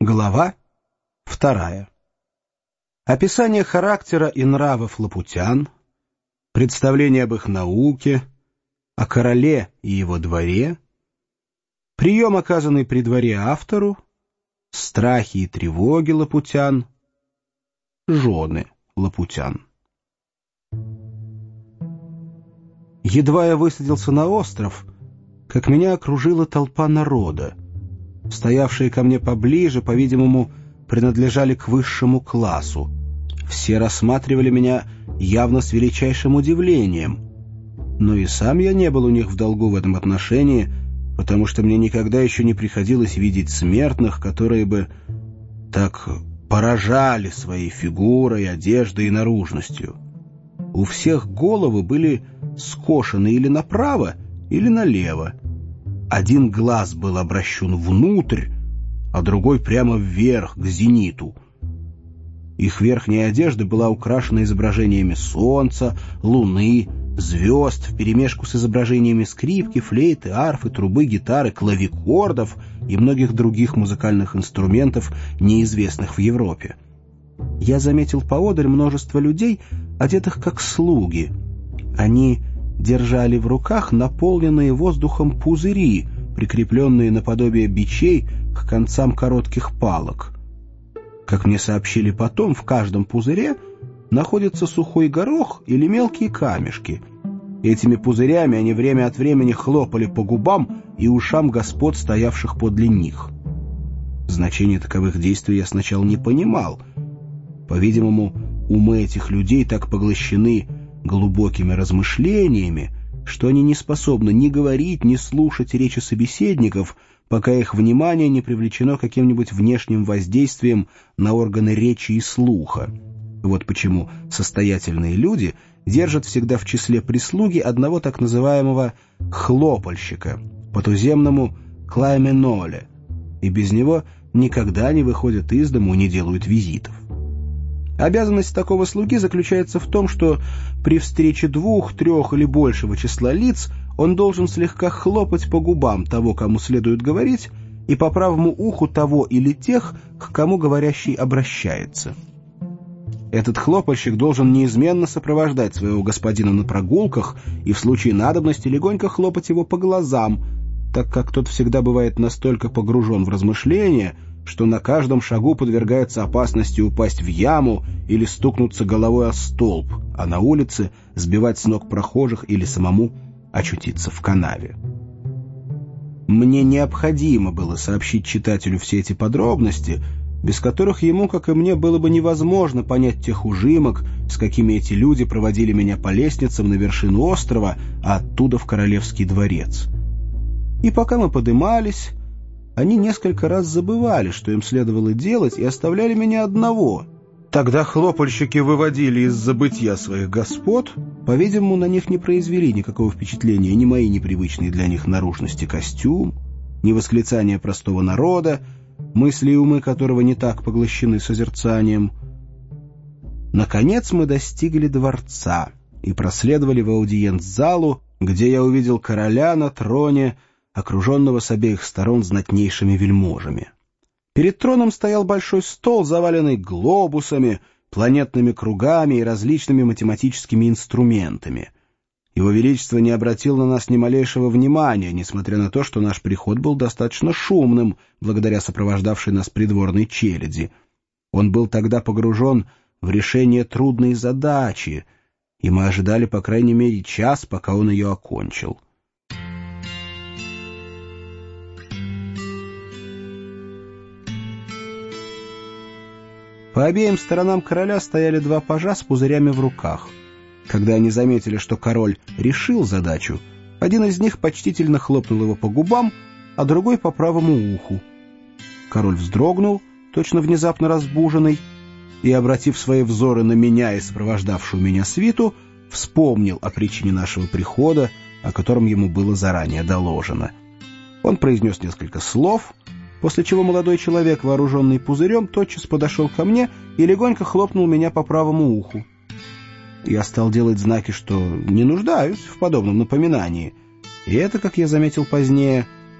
Глава 2. Описание характера и нравов лапутян, представление об их науке, о короле и его дворе, прием, оказанный при дворе автору, страхи и тревоги лапутян, жены лапутян. Едва я высадился на остров, как меня окружила толпа народа. Стоявшие ко мне поближе, по-видимому, принадлежали к высшему классу. Все рассматривали меня явно с величайшим удивлением. Но и сам я не был у них в долгу в этом отношении, потому что мне никогда еще не приходилось видеть смертных, которые бы так поражали своей фигурой, одеждой и наружностью. У всех головы были скошены или направо, или налево. Один глаз был обращен внутрь, а другой прямо вверх, к зениту. Их верхняя одежда была украшена изображениями солнца, луны, звезд вперемешку с изображениями скрипки, флейты, арфы, трубы, гитары, клавикордов и многих других музыкальных инструментов, неизвестных в Европе. Я заметил поодаль множество людей, одетых как слуги. Они держали в руках наполненные воздухом пузыри, прикрепленные наподобие бичей к концам коротких палок. Как мне сообщили потом, в каждом пузыре находится сухой горох или мелкие камешки. Этими пузырями они время от времени хлопали по губам и ушам господ, стоявших подле них. Значение таковых действий я сначала не понимал. По-видимому, умы этих людей так поглощены глубокими размышлениями, что они не способны ни говорить, ни слушать речи собеседников, пока их внимание не привлечено каким-нибудь внешним воздействием на органы речи и слуха. Вот почему состоятельные люди держат всегда в числе прислуги одного так называемого «хлопальщика», по-туземному «клайменоле», и без него никогда не выходят из дому и не делают визитов. Обязанность такого слуги заключается в том, что при встрече 2, 3 или большего числа лиц он должен слегка хлопать по губам того, кому следует говорить, и по правому уху того или тех, к кому говорящий обращается. Этот хлопальщик должен неизменно сопровождать своего господина на прогулках и в случае надобности легонько хлопать его по глазам, так как тот всегда бывает настолько погружен в размышления, что на каждом шагу подвергается опасности упасть в яму или стукнуться головой о столб, а на улице сбивать с ног прохожих или самому очутиться в канаве. Мне необходимо было сообщить читателю все эти подробности, без которых ему, как и мне, было бы невозможно понять тех ужимок, с какими эти люди проводили меня по лестницам на вершину острова, а оттуда в Королевский дворец. И пока мы подымались, они несколько раз забывали, что им следовало делать, и оставляли меня одного. Тогда хлопальщики выводили из забытья своих господ. По-видимому, на них не произвели никакого впечатления ни мои непривычные для них наружности костюм, ни восклицания простого народа, мысли и умы которого не так поглощены созерцанием. Наконец мы достигли дворца и проследовали в аудиенц-залу, где я увидел короля на троне, окруженного с обеих сторон знатнейшими вельможами. Перед троном стоял большой стол, заваленный глобусами, планетными кругами и различными математическими инструментами. Его Величество не обратил на нас ни малейшего внимания, несмотря на то, что наш приход был достаточно шумным, благодаря сопровождавшей нас придворной челяди. Он был тогда погружен в решение трудной задачи, и мы ожидали по крайней мере час, пока он ее окончил. По обеим сторонам короля стояли 2 пажа с пузырями в руках. Когда они заметили, что король решил задачу, один из них почтительно хлопнул его по губам, а другой по правому уху. Король вздрогнул, точно внезапно разбуженный, и, обратив свои взоры на меня и сопровождавшую меня свиту, вспомнил о причине нашего прихода, о котором ему было заранее доложено. Он произнес несколько слов, после чего молодой человек, вооруженный пузырем, тотчас подошел ко мне и легонько хлопнул меня по правому уху. Я стал делать знаки, что не нуждаюсь в подобном напоминании, и это, как я заметил позднее,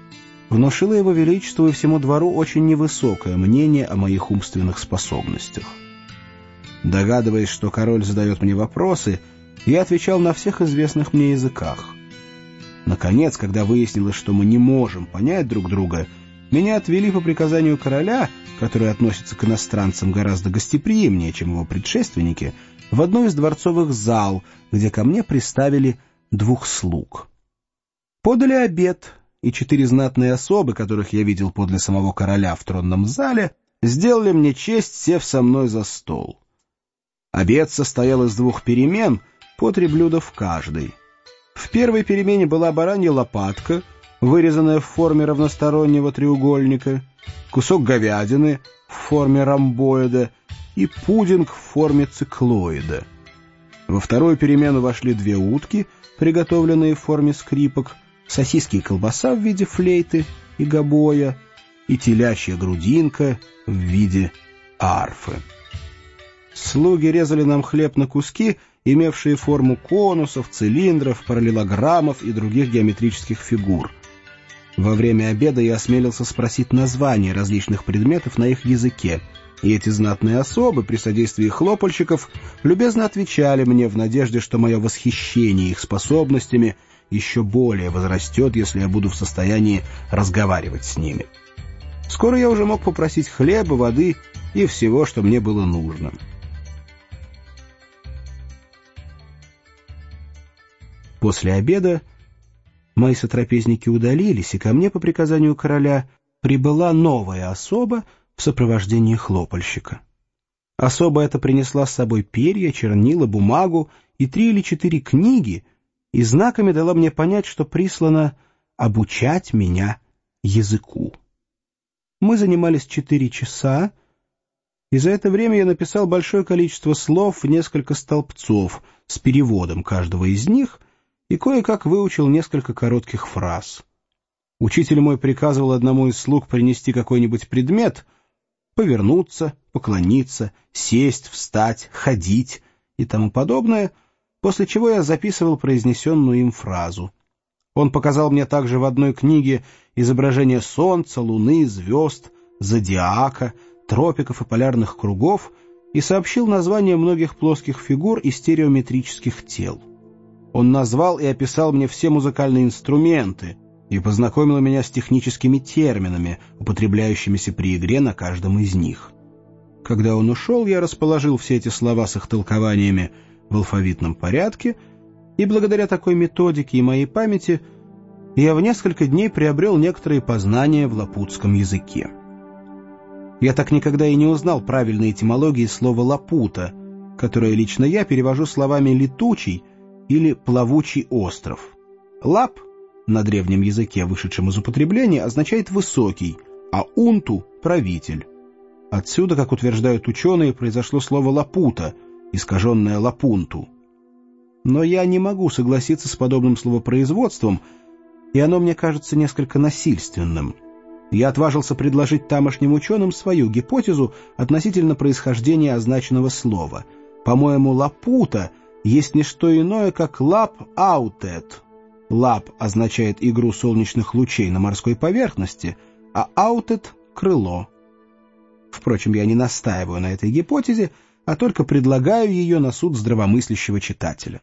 внушило его величеству и всему двору очень невысокое мнение о моих умственных способностях. Догадываясь, что король задает мне вопросы, я отвечал на всех известных мне языках. Наконец, когда выяснилось, что мы не можем понять друг друга, меня отвели по приказанию короля, который относится к иностранцам гораздо гостеприимнее, чем его предшественники, в одну из дворцовых зал, где ко мне приставили 2 слуг. Подали обед, и 4 знатные особы, которых я видел подле самого короля в тронном зале, сделали мне честь, сев со мной за стол. Обед состоял из 2 перемен, по 3 блюда в каждой. В первой перемене была баранья лопатка, вырезанная в форме равностороннего треугольника, кусок говядины в форме ромбоида и пудинг в форме циклоида. Во вторую перемену вошли 2 утки, приготовленные в форме скрипок, сосиски и колбаса в виде флейты и гобоя, и телячья грудинка в виде арфы. Слуги резали нам хлеб на куски, имевшие форму конусов, цилиндров, параллелограммов и других геометрических фигур. Во время обеда я осмелился спросить названия различных предметов на их языке, и эти знатные особы при содействии хлопальщиков любезно отвечали мне в надежде, что мое восхищение их способностями еще более возрастет, если я буду в состоянии разговаривать с ними. Скоро я уже мог попросить хлеба, воды и всего, что мне было нужно. После обеда мои сотрапезники удалились, и ко мне по приказанию короля прибыла новая особа в сопровождении хлопальщика. Особа эта принесла с собой перья, чернила, бумагу и 3 или 4 книги, и знаками дала мне понять, что прислано обучать меня языку. Мы занимались 4 часа, и за это время я написал большое количество слов в несколько столбцов с переводом каждого из них и кое-как выучил несколько коротких фраз. Учитель мой приказывал одному из слуг принести какой-нибудь предмет, повернуться, поклониться, сесть, встать, ходить и тому подобное, после чего я записывал произнесенную им фразу. Он показал мне также в одной книге изображение солнца, луны, звезд, зодиака, тропиков и полярных кругов и сообщил названия многих плоских фигур и стереометрических тел. Он назвал и описал мне все музыкальные инструменты и познакомил меня с техническими терминами, употребляющимися при игре на каждом из них. Когда он ушел, я расположил все эти слова с их толкованиями в алфавитном порядке, и благодаря такой методике и моей памяти я в несколько дней приобрел некоторые познания в лапутском языке. Я так никогда и не узнал правильной этимологии слова «лапута», которое лично я перевожу словами «летучий» или «плавучий остров». «Лап» на древнем языке, вышедшем из употребления, означает «высокий», а «унту» — «правитель». Отсюда, как утверждают ученые, произошло слово «лапута», искаженное «лапунту». Но я не могу согласиться с подобным словопроизводством, и оно мне кажется несколько насильственным. Я отважился предложить тамошним ученым свою гипотезу относительно происхождения означенного слова. По-моему, «лапута» есть не что иное, как «лап-аутет». «Лап» означает игру солнечных лучей на морской поверхности, а «аутет» — крыло. Впрочем, я не настаиваю на этой гипотезе, а только предлагаю ее на суд здравомыслящего читателя.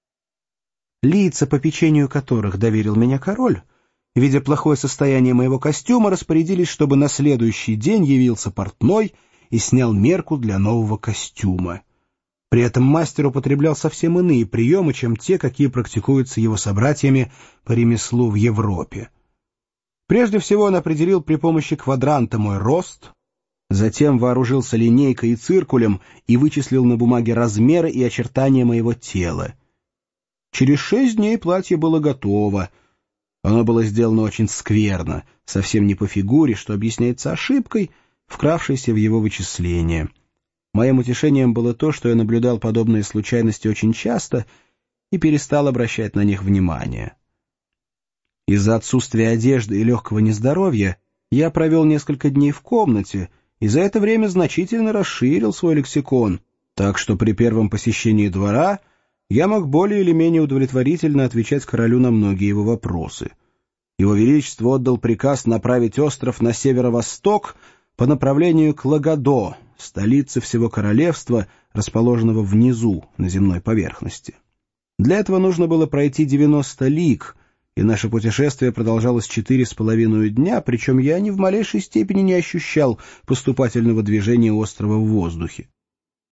Лица, по попечению которых доверил меня король, видя плохое состояние моего костюма, распорядились, чтобы на следующий день явился портной и снял мерку для нового костюма. При этом мастер употреблял совсем иные приемы, чем те, какие практикуются его собратьями по ремеслу в Европе. Прежде всего он определил при помощи квадранта мой рост, затем вооружился линейкой и циркулем и вычислил на бумаге размеры и очертания моего тела. Через 6 дней платье было готово. Оно было сделано очень скверно, совсем не по фигуре, что объясняется ошибкой, вкравшейся в его вычисление. Моим утешением было то, что я наблюдал подобные случайности очень часто и перестал обращать на них внимание. Из-за отсутствия одежды и легкого нездоровья я провел несколько дней в комнате и за это время значительно расширил свой лексикон, так что при первом посещении двора я мог более или менее удовлетворительно отвечать королю на многие его вопросы. Его Величество отдал приказ направить остров на северо-восток по направлению к Лагодо, столице всего королевства, расположенного внизу на земной поверхности. Для этого нужно было пройти 90 лиг, и наше путешествие продолжалось 4,5 дня, причем я ни в малейшей степени не ощущал поступательного движения острова в воздухе.